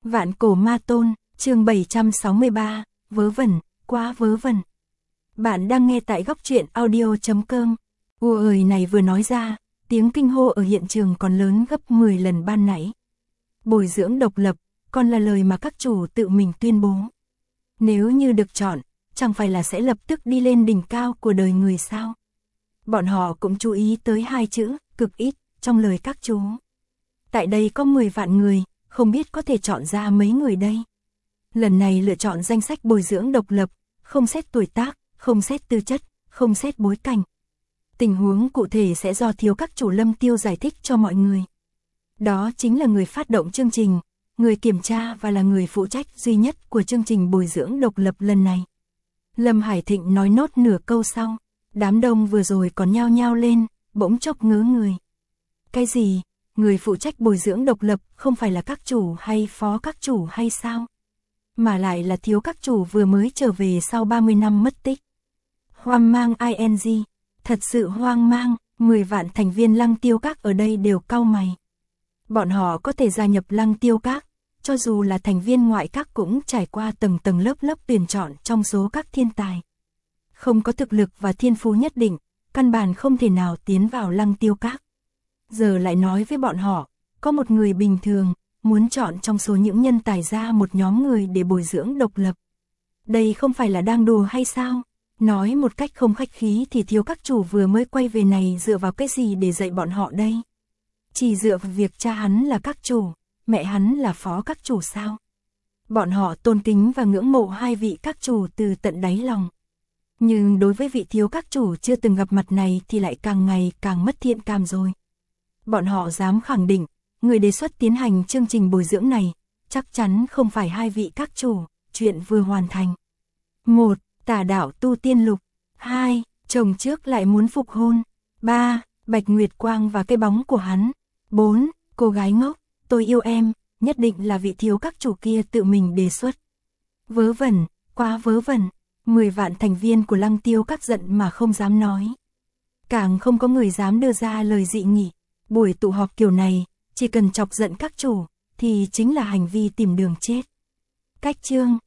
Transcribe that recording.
Vạn cổ ma tôn, chương 763, vớ vẩn, quá vớ vẩn. Bạn đang nghe tại góc truyện audio.com. Ơi này vừa nói ra, tiếng kinh hô ở hiện trường còn lớn gấp 10 lần ban nãy. Bồi dưỡng độc lập, còn là lời mà các chủ tự mình tuyên bố. Nếu như được chọn, chẳng phải là sẽ lập tức đi lên đỉnh cao của đời người sao? Bọn họ cũng chú ý tới hai chữ, cực ít, trong lời các chú. Tại đây có 10 vạn người, không biết có thể chọn ra mấy người đây. Lần này lựa chọn danh sách bồi dưỡng độc lập, không xét tuổi tác, không xét tư chất, không xét bối cảnh. Tình huống cụ thể sẽ do thiếu các chủ Lâm Tiêu giải thích cho mọi người. Đó chính là người phát động chương trình, người kiểm tra và là người phụ trách duy nhất của chương trình bồi dưỡng độc lập lần này. Lâm Hải Thịnh nói nốt nửa câu sau, đám đông vừa rồi còn nhao nhao lên, bỗng chốc ngớ người. Cái gì? Người phụ trách bồi dưỡng độc lập không phải là các chủ hay phó các chủ hay sao? Mà lại là thiếu các chủ vừa mới trở về sau 30 năm mất tích. Hoang mang ing, thật sự hoang mang, 10 vạn thành viên Lăng Tiêu Các ở đây đều cau mày. Bọn họ có thể gia nhập Lăng Tiêu Các, cho dù là thành viên ngoại các cũng trải qua tầng tầng lớp lớp tuyển chọn trong số các thiên tài. Không có thực lực và thiên phú nhất định, căn bản không thể nào tiến vào Lăng Tiêu Các. Giờ lại nói với bọn họ, có một người bình thường, muốn chọn trong số những nhân tài ra một nhóm người để bồi dưỡng độc lập. Đây không phải là đang đùa hay sao? Nói một cách không khách khí thì thiếu các chủ vừa mới quay về này dựa vào cái gì để dạy bọn họ đây? Chỉ dựa vào việc cha hắn là các chủ, mẹ hắn là phó các chủ sao? Bọn họ tôn kính và ngưỡng mộ hai vị các chủ từ tận đáy lòng. Nhưng đối với vị thiếu các chủ chưa từng gặp mặt này thì lại càng ngày càng mất thiện cảm rồi. Bọn họ dám khẳng định, người đề xuất tiến hành chương trình bồi dưỡng này, chắc chắn không phải hai vị các chủ, chuyện vừa hoàn thành. 1. Tà đạo tu tiên lục. 2. Chồng trước lại muốn phục hôn. 3. Bạch Nguyệt Quang và cái bóng của hắn. 4. Cô gái ngốc, tôi yêu em, nhất định là vị thiếu các chủ kia tự mình đề xuất. Vớ vẩn, quá vớ vẩn, 10 vạn thành viên của Lăng Tiêu Các giận mà không dám nói. Càng không có người dám đưa ra lời dị nghị. Buổi tụ họp kiểu này, chỉ cần chọc giận các chủ, thì chính là hành vi tìm đường chết. Cách chương